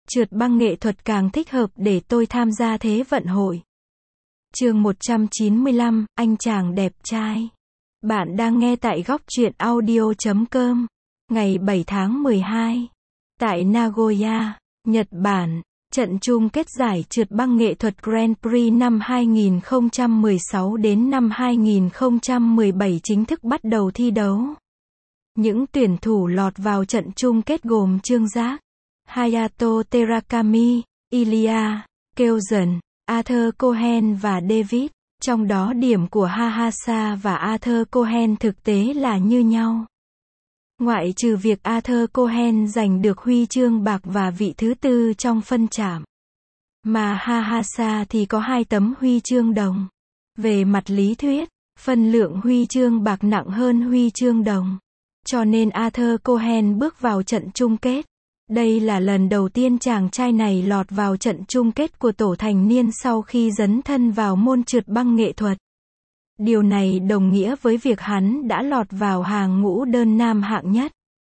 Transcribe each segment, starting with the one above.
Trượt băng nghệ thuật càng thích hợp để tôi tham gia thế vận hội. Chương 195, anh chàng đẹp trai. Bạn đang nghe tại góc truyện audio.com. Ngày 7 tháng 12. Tại Nagoya, Nhật Bản, trận chung kết giải trượt băng nghệ thuật Grand Prix năm 2016 đến năm 2017 chính thức bắt đầu thi đấu. Những tuyển thủ lọt vào trận chung kết gồm Trương Giác, Hayato Terakami, Ilya Kyogen, Arthur Cohen và David. Trong đó điểm của Hahasa và Arthur Cohen thực tế là như nhau. Ngoại trừ việc Arthur Cohen giành được huy chương bạc và vị thứ tư trong phân chạm, mà Hahasa thì có 2 tấm huy chương đồng. Về mặt lý thuyết, phân lượng huy chương bạc nặng hơn huy chương đồng, cho nên Arthur Cohen bước vào trận chung kết. Đây là lần đầu tiên chàng trai này lọt vào trận chung kết của tổ thành niên sau khi dấn thân vào môn trượt băng nghệ thuật. Điều này đồng nghĩa với việc hắn đã lọt vào hàng ngũ đơn nam hạng nhất.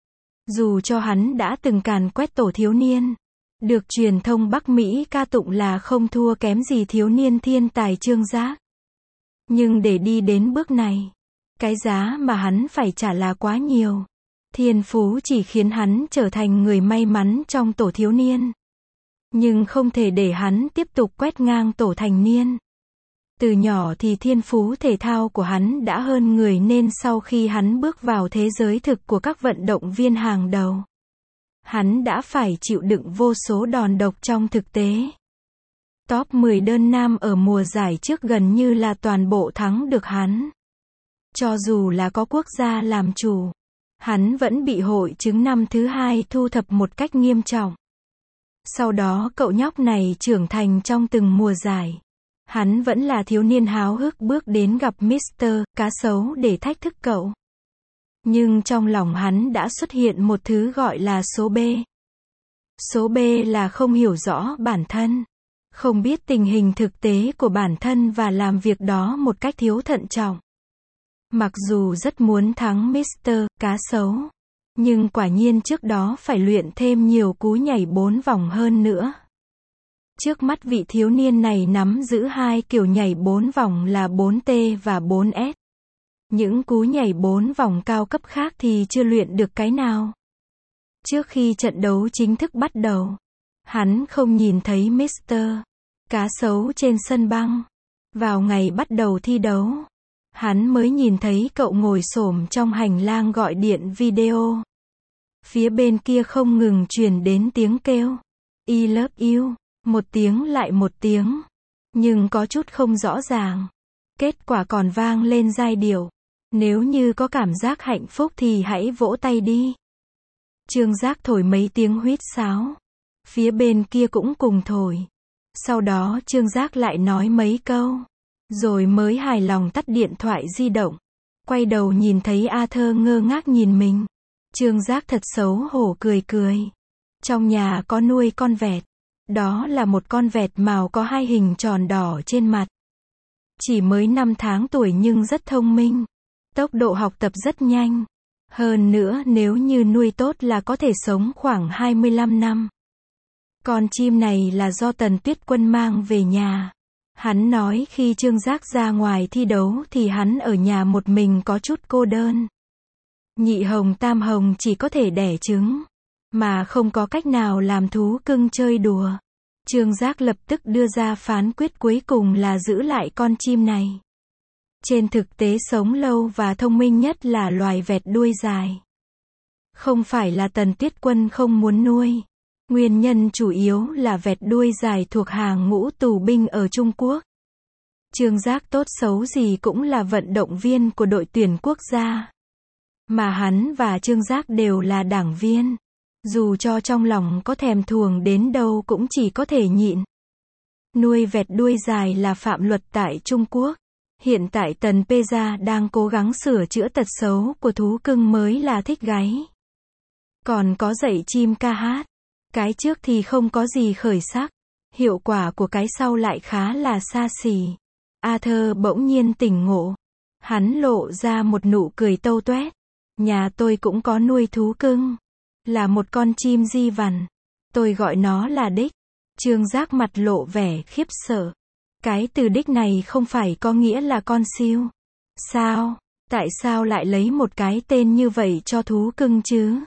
Dù cho hắn đã từng càn quét tổ thiếu niên, được truyền thông Bắc Mỹ ca tụng là không thua kém gì thiếu niên thiên tài Trương Giác. Nhưng để đi đến bước này, cái giá mà hắn phải trả là quá nhiều. Thiên phú chỉ khiến hắn trở thành người may mắn trong tổ thiếu niên, nhưng không thể để hắn tiếp tục quét ngang tổ thành niên. Từ nhỏ thì thiên phú thể thao của hắn đã hơn người nên sau khi hắn bước vào thế giới thực của các vận động viên hàng đầu, hắn đã phải chịu đựng vô số đòn độc trong thực tế. Top 10 đơn nam ở mùa giải trước gần như là toàn bộ thắng được hắn. Cho dù là có quốc gia làm chủ, hắn vẫn bị hội chứng năm thứ 2 thu thập một cách nghiêm trọng. Sau đó cậu nhóc này trưởng thành trong từng mùa giải. Hắn vẫn là thiếu niên háo hức bước đến gặp Mr. Cá Sấu để thách thức cậu. Nhưng trong lòng hắn đã xuất hiện một thứ gọi là số B. Số B là không hiểu rõ bản thân, không biết tình hình thực tế của bản thân và làm việc đó một cách thiếu thận trọng. Mặc dù rất muốn thắng Mr. Cá Sấu, nhưng quả nhiên trước đó phải luyện thêm nhiều cú nhảy 4 vòng hơn nữa. Trước mắt vị thiếu niên này nắm giữ 2 kiểu nhảy 4 vòng là 4T và 4S. Những cú nhảy 4 vòng cao cấp khác thì chưa luyện được cái nào. Trước khi trận đấu chính thức bắt đầu, hắn không nhìn thấy Mr. Cá Sấu trên sân băng. Vào ngày bắt đầu thi đấu, hắn mới nhìn thấy cậu ngồi xổm trong hành lang gọi điện video. Phía bên kia không ngừng truyền đến tiếng kêu I love you, một tiếng lại một tiếng, nhưng có chút không rõ ràng. Kết quả còn vang lên giai điệu. Nếu như có cảm giác hạnh phúc thì hãy vỗ tay đi. Trương Giác thổi mấy tiếng huýt sáo. Phía bên kia cũng cùng thổi. Sau đó Trương Giác lại nói mấy câu, rồi mới hài lòng tắt điện thoại di động. Quay đầu nhìn thấy Arthur ngơ ngác nhìn mình. Trương Giác thật xấu hổ cười cười. Trong nhà có nuôi con vẹt. Đó là một con vẹt màu có 2 hình tròn đỏ trên mặt. Chỉ mới 5 tháng tuổi nhưng rất thông minh. Tốc độ học tập rất nhanh. Hơn nữa nếu như nuôi tốt là có thể sống khoảng 25 năm. Con chim này là do Tần Tuyết Quân mang về nhà. Hắn nói khi Trương Giác ra ngoài thi đấu thì hắn ở nhà một mình có chút cô đơn. Nhị hồng tam hồng chỉ có thể đẻ trứng, mà không có cách nào làm thú cưng chơi đùa. Trương Giác lập tức đưa ra phán quyết cuối cùng là giữ lại con chim này. Trên thực tế sống lâu và thông minh nhất là loài vẹt đuôi dài. Không phải là Tần Tuyết Quân không muốn nuôi. Nguyên nhân chủ yếu là vẹt đuôi dài thuộc hàng ngũ tù binh ở Trung Quốc. Trương Giác tốt xấu gì cũng là vận động viên của đội tuyển quốc gia. Mà hắn và Trương Giác đều là đảng viên. Dù cho trong lòng có thèm thuồng đến đâu cũng chỉ có thể nhịn. Nuôi vẹt đuôi dài là phạm luật tại Trung Quốc. Hiện tại Tần Pê Gia đang cố gắng sửa chữa tật xấu của thú cưng mới là thích gáy. Còn có dạy chim ca hát. Cái trước thì không có gì khởi sắc. Hiệu quả của cái sau lại khá là xa xỉ. Arthur bỗng nhiên tỉnh ngộ. Hắn lộ ra một nụ cười tâu toét. Nhà tôi cũng có nuôi thú cưng. Là một con chim di vằn. Tôi gọi nó là đích. Trương Giác mặt lộ vẻ khiếp sợ. Cái từ đích này không phải có nghĩa là con siêu. Sao? Tại sao lại lấy một cái tên như vậy cho thú cưng chứ?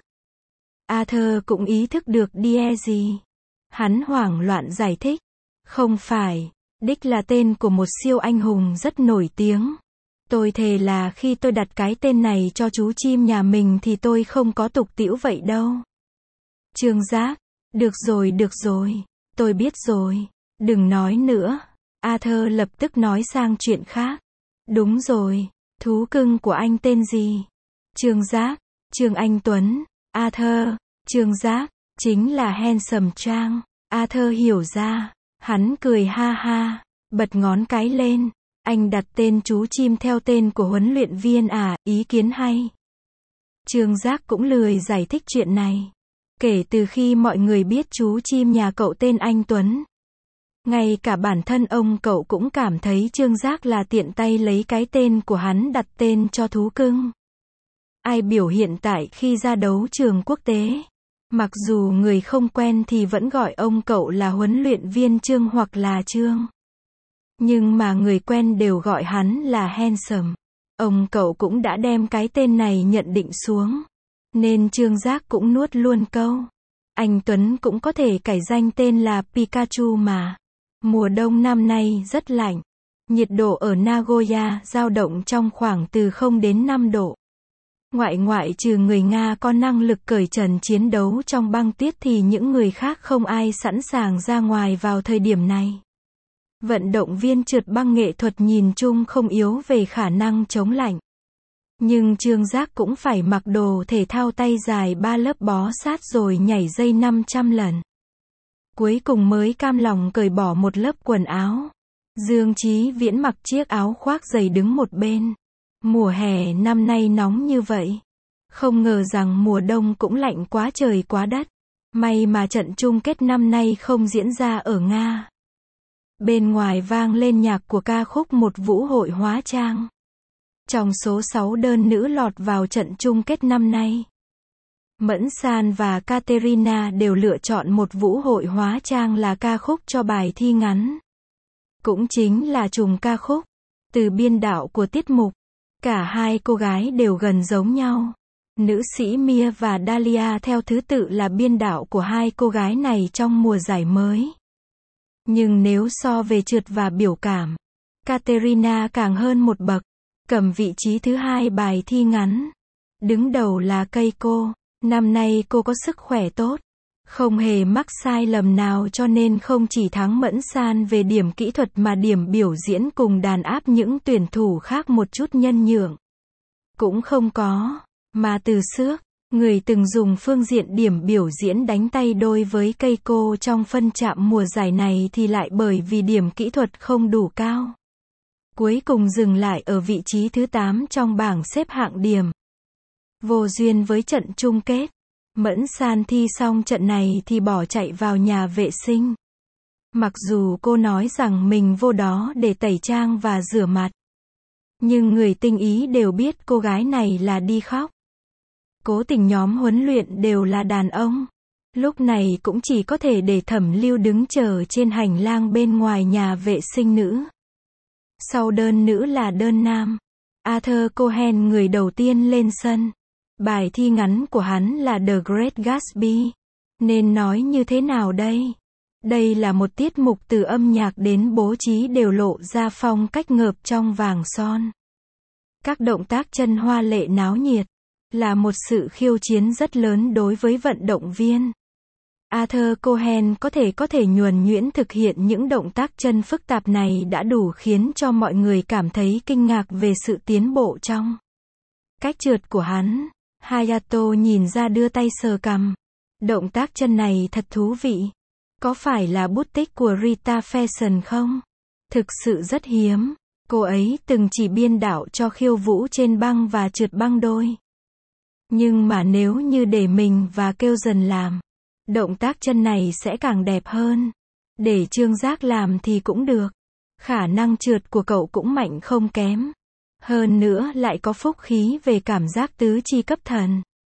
Arthur cũng ý thức được đie gì. Hắn hoảng loạn giải thích. Không phải, đích là tên của một siêu anh hùng rất nổi tiếng. Tôi thề là khi tôi đặt cái tên này cho chú chim nhà mình thì tôi không có tục tĩu vậy đâu. Trương Giác, được rồi, tôi biết rồi, đừng nói nữa. Arthur lập tức nói sang chuyện khác. Đúng rồi, thú cưng của anh tên gì? Trương Giác, Trương Anh Tuấn. Arthur, Trương Giác, chính là Handsome Trang. Arthur hiểu ra, hắn cười ha ha, bật ngón cái lên. Anh đặt tên chú chim theo tên của huấn luyện viên à, ý kiến hay. Trương Giác cũng lười giải thích chuyện này. Kể từ khi mọi người biết chú chim nhà cậu tên Anh Tuấn, ngay cả bản thân ông cậu cũng cảm thấy Trương Giác là tiện tay lấy cái tên của hắn đặt tên cho thú cưng. Ai biểu hiện tại khi ra đấu trường quốc tế, mặc dù người không quen thì vẫn gọi ông cậu là huấn luyện viên Trương hoặc là Trương. Nhưng mà người quen đều gọi hắn là Handsome. Ông cậu cũng đã đem cái tên này nhận định xuống. Nên Trương Giác cũng nuốt luôn câu. Anh Tuấn cũng có thể cải danh tên là Pikachu mà. Mùa đông năm nay rất lạnh. Nhiệt độ ở Nagoya dao động trong khoảng từ 0 đến 5 độ. Ngoại trừ người Nga có năng lực cởi trần chiến đấu trong băng tuyết thì những người khác không ai sẵn sàng ra ngoài vào thời điểm này. Vận động viên trượt băng nghệ thuật nhìn chung không yếu về khả năng chống lạnh. Nhưng Trương Giác cũng phải mặc đồ thể thao tay dài 3 lớp bó sát rồi nhảy dây 500 lần. Cuối cùng mới cam lòng cởi bỏ một lớp quần áo. Dương Chí Viễn mặc chiếc áo khoác dày đứng một bên. Mùa hè năm nay nóng như vậy. Không ngờ rằng mùa đông cũng lạnh quá trời quá đất. May mà trận chung kết năm nay không diễn ra ở Nga. Bên ngoài vang lên nhạc của ca khúc Một Vũ hội hóa trang. Trong số 6 đơn nữ lọt vào trận chung kết năm nay, Mẫn San và Katerina đều lựa chọn Một Vũ hội hóa trang là ca khúc cho bài thi ngắn. Cũng chính là trùng ca khúc. Từ biên đạo của tiết mục, cả hai cô gái đều gần giống nhau. Nữ sĩ Mia và Dalia theo thứ tự là biên đạo của hai cô gái này trong mùa giải mới. Nhưng nếu so về trượt và biểu cảm, Katerina càng hơn một bậc, cầm vị trí thứ 2 bài thi ngắn. Đứng đầu là Keiko. Năm nay cô có sức khỏe tốt, không hề mắc sai lầm nào cho nên không chỉ thắng Mẫn San về điểm kỹ thuật mà điểm biểu diễn cùng đàn áp những tuyển thủ khác một chút nhân nhượng cũng không có, mà từ xước, người từng dùng phương diện điểm biểu diễn đánh tay đôi với Keiko trong phân chạm mùa giải này thì lại bởi vì điểm kỹ thuật không đủ cao. Cuối cùng dừng lại ở vị trí thứ 8 trong bảng xếp hạng điểm. Vô duyên với trận chung kết, Mẫn San thi xong trận này thì bỏ chạy vào nhà vệ sinh. Mặc dù cô nói rằng mình vô đó để tẩy trang và rửa mặt, nhưng người tinh ý đều biết cô gái này là đi khóc. Cố tình nhóm huấn luyện đều là đàn ông. Lúc này cũng chỉ có thể để Thẩm Lưu đứng chờ trên hành lang bên ngoài nhà vệ sinh nữ. Sau đơn nữ là đơn nam. Arthur Cohen người đầu tiên lên sân. Bài thi ngắn của hắn là The Great Gatsby. Nên nói như thế nào đây? Đây là một tiết mục từ âm nhạc đến bố trí đều lộ ra phong cách ngợp trong vàng son. Các động tác chân hoa lệ náo nhiệt, là một sự khiêu chiến rất lớn đối với vận động viên. Arthur Cohen có thể nhuần nhuyễn thực hiện những động tác chân phức tạp này đã đủ khiến cho mọi người cảm thấy kinh ngạc về sự tiến bộ trong cách trượt của hắn. Hayato nhìn ra đưa tay sờ cằm. Động tác chân này thật thú vị. Có phải là bút tích của Rita Fashion không? Thực sự rất hiếm. Cô ấy từng chỉ biên đạo cho khiêu vũ trên băng và trượt băng đôi. Nhưng mà nếu như để mình và kêu dần làm, động tác chân này sẽ càng đẹp hơn. Để Trương Giác làm thì cũng được. Khả năng trượt của cậu cũng mạnh không kém. Hơn nữa lại có phúc khí về cảm giác tứ chi cấp thần.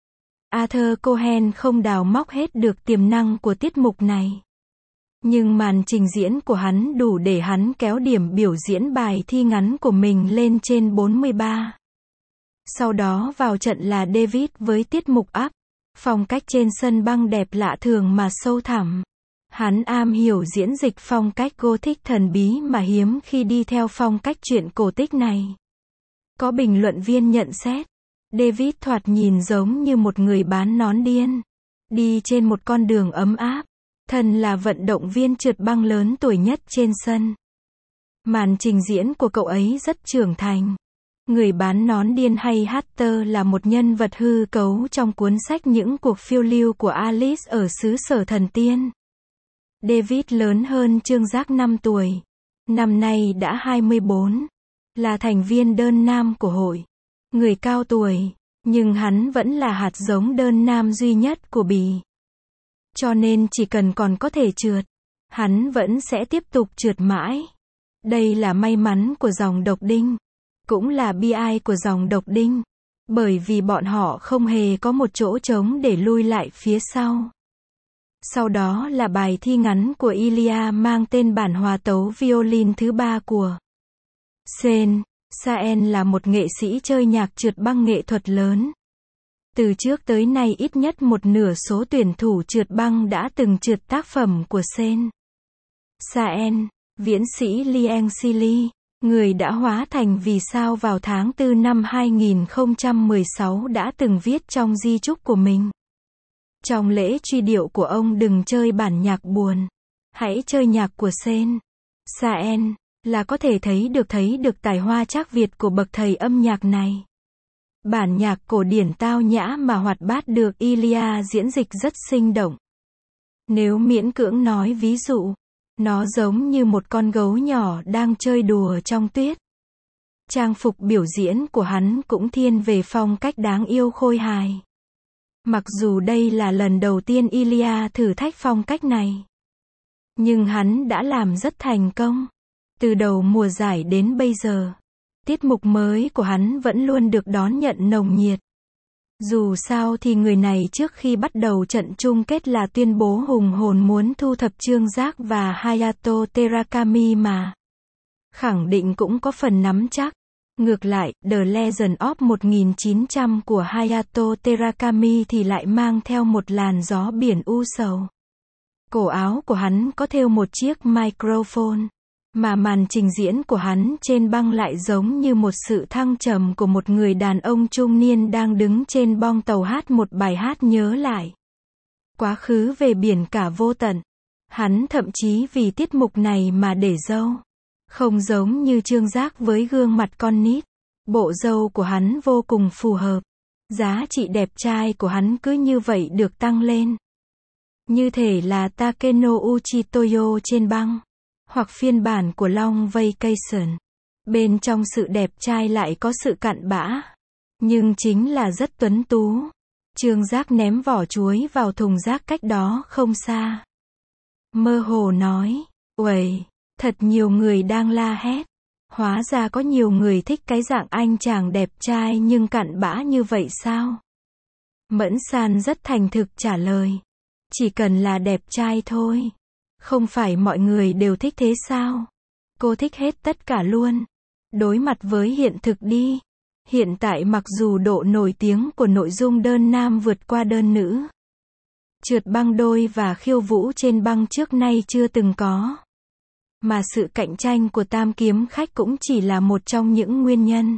Arthur Cohen không đào móc hết được tiềm năng của tiết mục này. Nhưng màn trình diễn của hắn đủ để hắn kéo điểm biểu diễn bài thi ngắn của mình lên trên 43. Sau đó vào trận là David với tiết mục Up. Phong cách trên sân băng đẹp lạ thường mà sâu thẳm. Hắn am hiểu diễn dịch phong cách Gothic thần bí mà hiếm khi đi theo phong cách truyện cổ tích này. Có bình luận viên nhận xét, David thoạt nhìn giống như một người bán nón điên. Đi trên một con đường ấm áp. Thân là vận động viên trượt băng lớn tuổi nhất trên sân. Màn trình diễn của cậu ấy rất trưởng thành. Người bán nón điên hay Hatter là một nhân vật hư cấu trong cuốn sách Những cuộc phiêu lưu của Alice ở xứ sở thần tiên. David lớn hơn Trương Giác 5 tuổi. Năm nay đã 24. Là thành viên đơn nam của hội. Người cao tuổi. Nhưng hắn vẫn là hạt giống đơn nam duy nhất của Bỉ. Cho nên chỉ cần còn có thể trượt, hắn vẫn sẽ tiếp tục trượt mãi. Đây là may mắn của dòng độc đinh. Cũng là bi ai của dòng độc đinh. Bởi vì bọn họ không hề có một chỗ trống để lui lại phía sau. Sau đó là bài thi ngắn của Ilya mang tên bản hòa tấu violin thứ 3 của Sen. Saen là một nghệ sĩ chơi nhạc trượt băng nghệ thuật lớn. Từ trước tới nay ít nhất một nửa số tuyển thủ trượt băng đã từng trượt tác phẩm của Sen. Saen, viễn sĩ Liang Sili, người đã hóa thành vì sao vào tháng 4 năm 2016 đã từng viết trong di chúc của mình. Trong lễ truy điệu của ông đừng chơi bản nhạc buồn. Hãy chơi nhạc của Sen. Saen, là có thể thấy được tài hoa trác Việt của bậc thầy âm nhạc này. Bản nhạc cổ điển tao nhã mà hoạt bát được Ilya diễn dịch rất sinh động. Nếu miễn cưỡng nói ví dụ, nó giống như một con gấu nhỏ đang chơi đùa trong tuyết. Trang phục biểu diễn của hắn cũng thiên về phong cách đáng yêu khôi hài. Mặc dù đây là lần đầu tiên Ilya thử thách phong cách này, nhưng hắn đã làm rất thành công. Từ đầu mùa giải đến bây giờ, tiết mục mới của hắn vẫn luôn được đón nhận nồng nhiệt. Dù sao thì người này trước khi bắt đầu trận chung kết là tuyên bố hùng hồn muốn thu thập Trương Giác và Hayato Terakami mà. Khẳng định cũng có phần nắm chắc. Ngược lại, The Legend of 1900 của Hayato Terakami thì lại mang theo một làn gió biển u sầu. Cổ áo của hắn có thêu một chiếc microphone. Mà màn trình diễn của hắn trên băng lại giống như một sự thăng trầm của một người đàn ông trung niên đang đứng trên bong tàu hát một bài hát nhớ lại quá khứ về biển cả vô tận. Hắn thậm chí vì tiết mục này mà để râu. Không giống như Trương Giác với gương mặt con nít. Bộ râu của hắn vô cùng phù hợp. Giá trị đẹp trai của hắn cứ như vậy được tăng lên. Như thể là Takeno Uchitoyo trên băng. Hoặc phiên bản của Long Vacation. Bên trong sự đẹp trai lại có sự cặn bã. Nhưng chính là rất tuấn tú. Trương Giác ném vỏ chuối vào thùng rác cách đó không xa. Mơ hồ nói, uầy, thật nhiều người đang la hét. Hóa ra có nhiều người thích cái dạng anh chàng đẹp trai nhưng cặn bã như vậy sao? Mẫn San rất thành thực trả lời. Chỉ cần là đẹp trai thôi. Không phải mọi người đều thích thế sao? Cô thích hết tất cả luôn. Đối mặt với hiện thực đi. Hiện tại mặc dù độ nổi tiếng của nội dung đơn nam vượt qua đơn nữ. Trượt băng đôi và khiêu vũ trên băng trước nay chưa từng có. Mà sự cạnh tranh của tam kiếm khách cũng chỉ là một trong những nguyên nhân.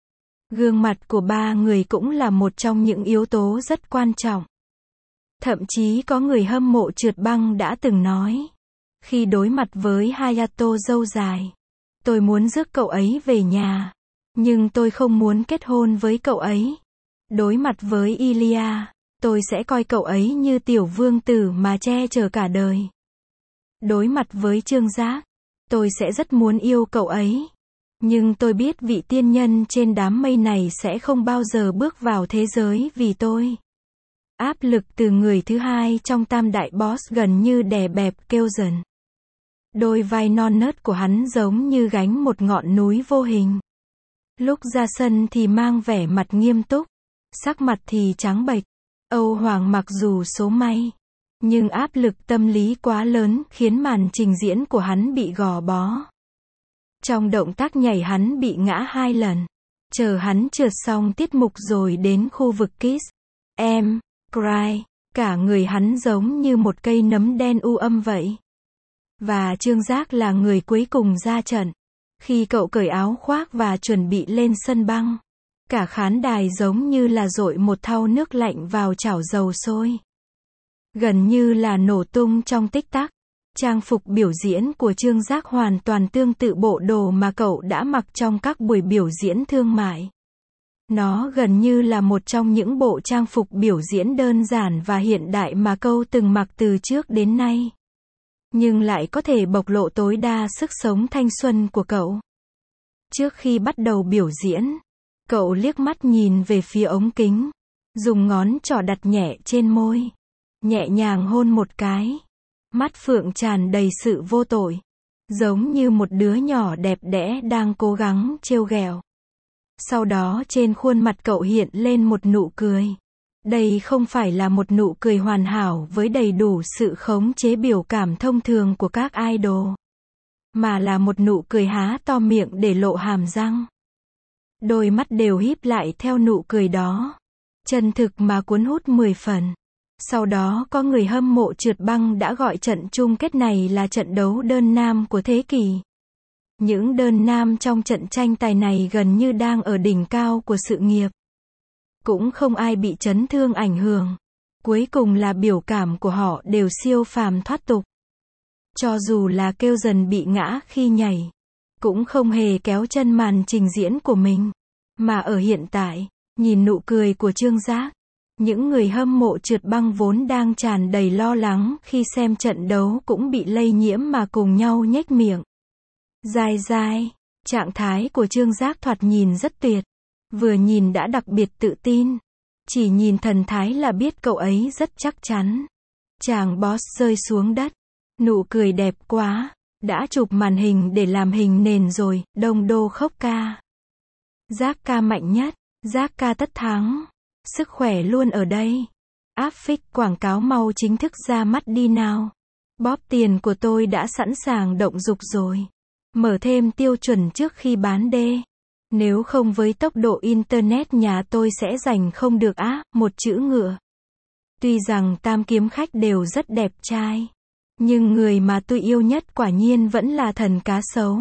Gương mặt của ba người cũng là một trong những yếu tố rất quan trọng. Thậm chí có người hâm mộ trượt băng đã từng nói. Khi đối mặt với Hayato râu dài, tôi muốn rước cậu ấy về nhà. Nhưng tôi không muốn kết hôn với cậu ấy. Đối mặt với Ilya, tôi sẽ coi cậu ấy như tiểu vương tử mà che chở cả đời. Đối mặt với Trương Giác, tôi sẽ rất muốn yêu cậu ấy. Nhưng tôi biết vị tiên nhân trên đám mây này sẽ không bao giờ bước vào thế giới vì tôi. Áp lực từ người thứ hai trong tam đại boss gần như đè bẹp kêu dần. Đôi vai non nớt của hắn giống như gánh một ngọn núi vô hình. Lúc ra sân thì mang vẻ mặt nghiêm túc, sắc mặt thì trắng bệch. Âu Hoàng mặc dù số may, nhưng áp lực tâm lý quá lớn khiến màn trình diễn của hắn bị gò bó. Trong động tác nhảy hắn bị ngã 2 lần. Chờ hắn trượt xong tiết mục rồi đến khu vực Kiss Em Cry, cả người hắn giống như một cây nấm đen u âm vậy. Và Trương Giác là người cuối cùng ra trận. Khi cậu cởi áo khoác và chuẩn bị lên sân băng, cả khán đài giống như là dội một thau nước lạnh vào chảo dầu sôi. Gần như là nổ tung trong tích tắc. Trang phục biểu diễn của Trương Giác hoàn toàn tương tự bộ đồ mà cậu đã mặc trong các buổi biểu diễn thương mại. Nó gần như là một trong những bộ trang phục biểu diễn đơn giản và hiện đại mà cậu từng mặc từ trước đến nay. Nhưng lại có thể bộc lộ tối đa sức sống thanh xuân của cậu. Trước khi bắt đầu biểu diễn, cậu liếc mắt nhìn về phía ống kính, dùng ngón trỏ đặt nhẹ trên môi, nhẹ nhàng hôn một cái. Mắt phượng tràn đầy sự vô tội, giống như một đứa nhỏ đẹp đẽ đang cố gắng trêu ghẹo. Sau đó trên khuôn mặt cậu hiện lên một nụ cười. Đây không phải là một nụ cười hoàn hảo với đầy đủ sự khống chế biểu cảm thông thường của các idol, mà là một nụ cười há to miệng để lộ hàm răng. Đôi mắt đều híp lại theo nụ cười đó, chân thực mà cuốn hút 10 phần. Sau đó có người hâm mộ trượt băng đã gọi trận chung kết này là trận đấu đơn nam của thế kỷ. Những đơn nam trong trận tranh tài này gần như đang ở đỉnh cao của sự nghiệp. Cũng không ai bị chấn thương ảnh hưởng. Cuối cùng là biểu cảm của họ đều siêu phàm thoát tục. Cho dù là kêu dần bị ngã khi nhảy, cũng không hề kéo chân màn trình diễn của mình. Mà ở hiện tại, nhìn nụ cười của Trương Giác, những người hâm mộ trượt băng vốn đang tràn đầy lo lắng khi xem trận đấu cũng bị lây nhiễm mà cùng nhau nhếch miệng. Dai dai, trạng thái của Trương Giác thoạt nhìn rất tuyệt. Vừa nhìn đã đặc biệt tự tin. Chỉ nhìn thần thái là biết cậu ấy rất chắc chắn. Chàng boss rơi xuống đất. Nụ cười đẹp quá. Đã chụp màn hình để làm hình nền rồi, Đông Đô khóc ca. Giác ca mạnh nhất. Giác ca tất thắng. Sức khỏe luôn ở đây. Áp phích quảng cáo mau chính thức ra mắt đi nào. Bóp tiền của tôi đã sẵn sàng động dục rồi. Mở thêm tiêu chuẩn trước khi bán đê. Nếu không với tốc độ internet nhà tôi sẽ giành không được một chữ ngựa. Tuy rằng tam kiếm khách đều rất đẹp trai, nhưng người mà tôi yêu nhất quả nhiên vẫn là thần cá sấu.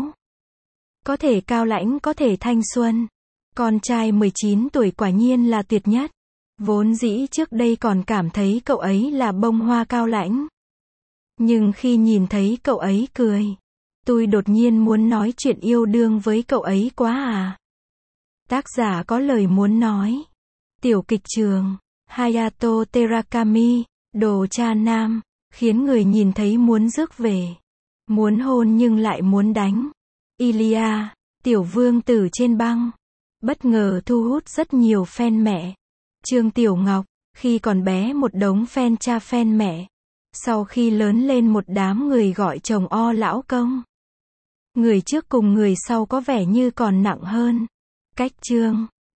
Có thể cao lãnh, có thể thanh xuân. Con trai 19 tuổi quả nhiên là tuyệt nhất. Vốn dĩ trước đây còn cảm thấy cậu ấy là bông hoa cao lãnh. Nhưng khi nhìn thấy cậu ấy cười, tôi đột nhiên muốn nói chuyện yêu đương với cậu ấy quá à. Tác giả có lời muốn nói. Tiểu kịch trường, Hayato Terakami, đồ cha nam, khiến người nhìn thấy muốn rước về. Muốn hôn nhưng lại muốn đánh. Ilia, tiểu vương tử trên băng. Bất ngờ thu hút rất nhiều fan mẹ. Trương Tiểu Ngọc, khi còn bé một đống fan cha fan mẹ. Sau khi lớn lên một đám người gọi chồng o lão công. Người trước cùng người sau có vẻ như còn nặng hơn. Cách chương